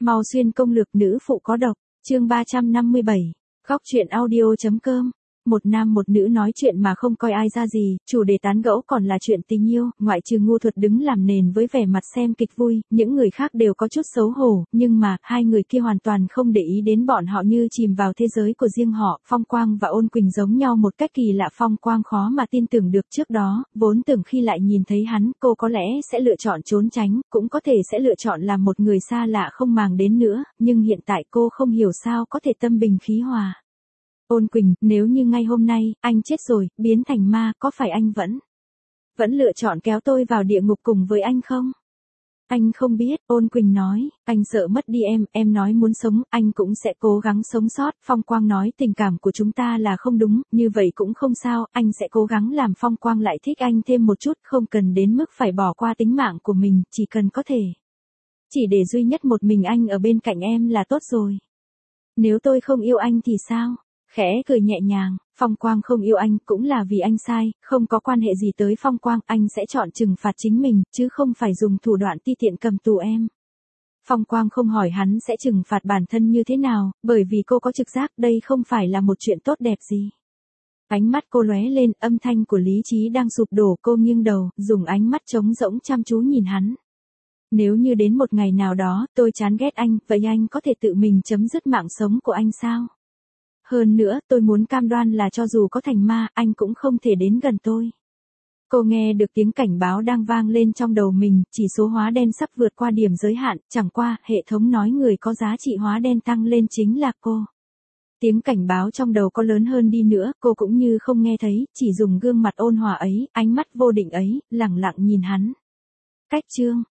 Mau xuyên công lược nữ phụ có độc, chương 357, góc truyện audio.com. Một nam một nữ nói chuyện mà không coi ai ra gì, chủ đề tán gẫu còn là chuyện tình yêu, ngoại trừ Ngô Thuật đứng làm nền với vẻ mặt xem kịch vui, những người khác đều có chút xấu hổ, nhưng mà, hai người kia hoàn toàn không để ý đến bọn họ như chìm vào thế giới của riêng họ. Phong Quang và Ôn Quỳnh giống nhau một cách kỳ lạ. Phong Quang khó mà tin tưởng được trước đó, vốn tưởng khi lại nhìn thấy hắn, cô có lẽ sẽ lựa chọn trốn tránh, cũng có thể sẽ lựa chọn làm một người xa lạ không màng đến nữa, nhưng hiện tại cô không hiểu sao có thể tâm bình khí hòa. Ôn Quỳnh, nếu như ngay hôm nay, anh chết rồi, biến thành ma, có phải anh vẫn lựa chọn kéo tôi vào địa ngục cùng với anh không? Anh không biết, Ôn Quỳnh nói, anh sợ mất đi em nói muốn sống, anh cũng sẽ cố gắng sống sót. Phong Quang nói tình cảm của chúng ta là không đúng, như vậy cũng không sao, anh sẽ cố gắng làm Phong Quang lại thích anh thêm một chút, không cần đến mức phải bỏ qua tính mạng của mình, chỉ cần có thể. Chỉ để duy nhất một mình anh ở bên cạnh em là tốt rồi. Nếu tôi không yêu anh thì sao? Khẽ cười nhẹ nhàng, Phong Quang không yêu anh cũng là vì anh sai, không có quan hệ gì tới Phong Quang, anh sẽ chọn trừng phạt chính mình, chứ không phải dùng thủ đoạn ti tiện cầm tù em. Phong Quang không hỏi hắn sẽ trừng phạt bản thân như thế nào, bởi vì cô có trực giác đây không phải là một chuyện tốt đẹp gì. Ánh mắt cô lóe lên, âm thanh của lý trí đang sụp đổ, cô nghiêng đầu, dùng ánh mắt trống rỗng chăm chú nhìn hắn. Nếu như đến một ngày nào đó, tôi chán ghét anh, vậy anh có thể tự mình chấm dứt mạng sống của anh sao? Hơn nữa, tôi muốn cam đoan là cho dù có thành ma, anh cũng không thể đến gần tôi. Cô nghe được tiếng cảnh báo đang vang lên trong đầu mình, chỉ số hóa đen sắp vượt qua điểm giới hạn, chẳng qua, hệ thống nói người có giá trị hóa đen tăng lên chính là cô. Tiếng cảnh báo trong đầu có lớn hơn đi nữa, cô cũng như không nghe thấy, chỉ dùng gương mặt ôn hòa ấy, ánh mắt vô định ấy, lẳng lặng nhìn hắn. Cách chương